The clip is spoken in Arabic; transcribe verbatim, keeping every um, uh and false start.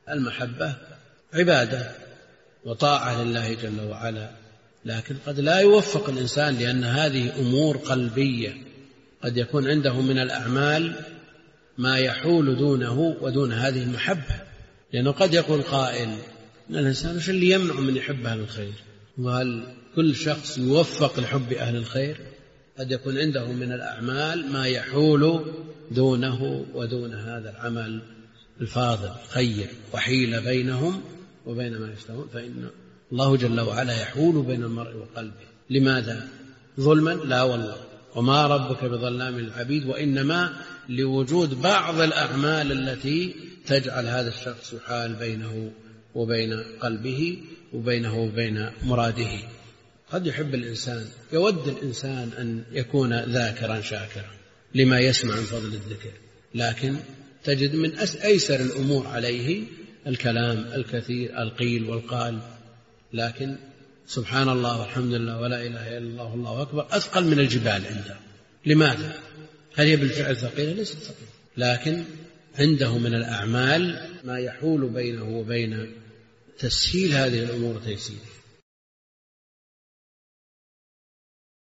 المحبة عبادة وطاعة لله جل وعلا، لكن قد لا يوفق الإنسان لأن هذه أمور قلبية، قد يكون عنده من الأعمال ما يحول دونه ودون هذه المحبة. لأنه قد يقول قائل إن الإنسان وش اللي يمنع من يحب أهل الخير؟ وهل كل شخص يوفق لحب أهل الخير؟ قد يكون عنده من الأعمال ما يحول دونه ودون هذا العمل الفاضل خير، وحيل بينهم وبين ما يشتهون، فإن الله جل وعلا يحول بين المرء وقلبه. لماذا؟ ظلما؟ لا والله، وما ربك بظلام للعبيد، وإنما لوجود بعض الأعمال التي تجعل هذا الشخص يحال بينه وبين قلبه وبينه وبين مراده. قد يحب الإنسان، يود الإنسان أن يكون ذاكرا شاكرا لما يسمع من فضل الذكر، لكن تجد من أيسر الأمور عليه الكلام الكثير القيل والقال، لكن سبحان الله والحمد لله ولا إله إلا الله والله أكبر أثقل من الجبال عنده. لماذا؟ هل هي بالفعل ثقيلة؟ ليست ثقيلة، لكن عنده من الأعمال ما يحول بينه وبين تسهيل هذه الأمور تيسير.